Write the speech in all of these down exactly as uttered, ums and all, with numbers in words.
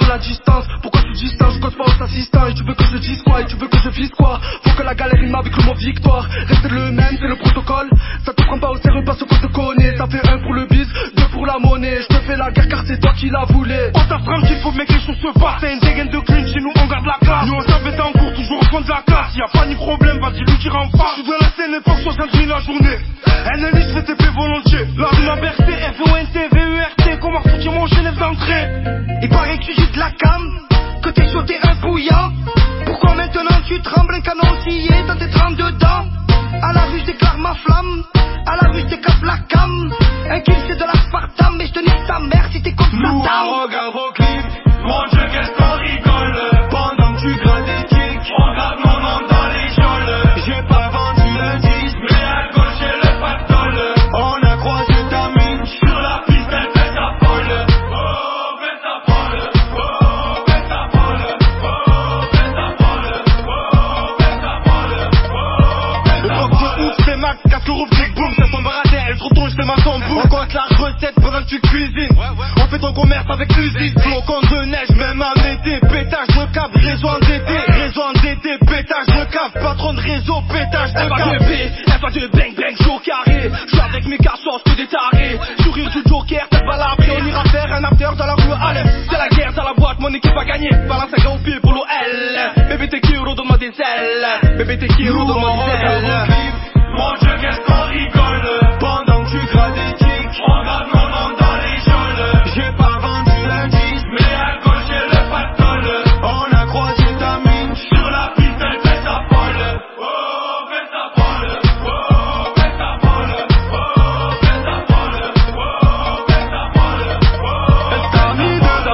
la distance. Pourquoi tu distant, je cause pas aux assistants. Et tu veux que je dise quoi, et tu veux que je vise quoi. Faut que la galère rime avec le mot victoire. Rester le même, c'est le protocole. Ça te prend pas au sérieux parce qu'on te connaît. Ça fait un pour le bise, deux pour la monnaie. Je te fais la guerre car c'est toi qui la voulais. On t'affirme qu'il faut mec les choses se passent. C'est une dégaine de clean, chez nous on garde la classe. Nous on savait en cours, toujours au fond de la classe. Y'a pas ni problème, vas-y lui dire en face. Je suis dans la scène et force soixante mille la journée. N L I je fais T P volontiers. La rue m'a bercé, F O N T, V E R T. Comment sortir mon Genève d'entrée. Il paraît que tu jettes de la cam, que t'es chaud, t'es un bouillant. Pourquoi maintenant tu trembles, un canon scié dans tes trente dedans. À la rue je déclare ma flamme, à la rue je décape la cam. Un kill c'est de l'aspartame, mais je te nique ta mère si t'es comme Nous on regarde vos clips, mon dieu qu'est-ce qu'on rigole. Pendant que tu grades des kicks, on garde mon nom dans les geôles. J'ai pas vendu le disque, mais à gauche j'ai le pactole. On a croisé ta mine, sur la piste elle fait sa folle. Oh, fait sa folle, oh, fait sa folle, oh, fait sa folle, oh, fait sa folle, oh, fait sa folle. Le bloc de ouf c'est max, casse le roof, click boom, ça tombe à terre, elle se retourne, je fais ma tambour. On compte la recette pendant que tu cuisines. On fait ton commerce avec usine. Flocon de neige, même en été. Pétage de câble, réseau endetté. Réseau endetté, pétage de câble. Patron de réseau, pétage de câble. F A deux bang bang, jour carré. J'suis avec mes cassos, que des tarés. Sourire du joker, tête balle après. On ira faire un after dans la rue Alep. C'est la guerre dans la boîte, mon équipe a gagné. Balance un gars au pied pour l'O L. Bébé t'es Kiro, donne-moi des ailes. Bébé t'es Kiro, donne-moi des ailes. Mon dieu qu'est-ce qu'on rigole. Pendant que tu grades des kicks, on garde mon nom dans les geôles. J'ai pas vendu l'indice, mais à gauche j'ai le pactole. On a croisé ta mine, sur la piste elle fait sa folle. Oh, fait sa folle, oh, fait sa folle, oh, fait sa folle, oh, fait sa folle, oh. Elle t'a mis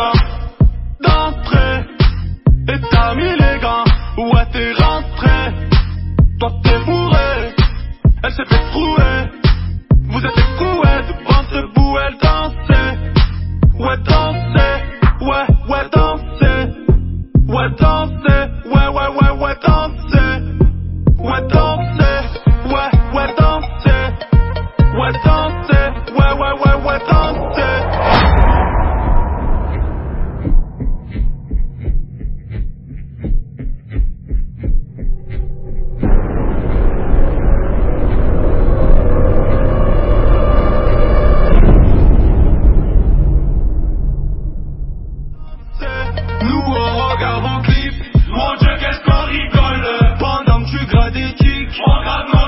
dedans, d'entrée, et t'as mis les gants, ouais t'es rentré, toi t'es bourré. Elle s'est fait trouer, vous êtes écoués, devant debout elle dansait. Ouais dansait, ouais ouais dansait. Ouais dansait, ouais ouais ouais ouais dansait. Ouais dansait, ouais ouais dansait. Ouais dansait, ouais ouais ouais ouais dansait. Nous on regarde vos clips, mon dieu qu'est-ce qu'on rigole. Pendant que tu grades des kicks, on regarde mon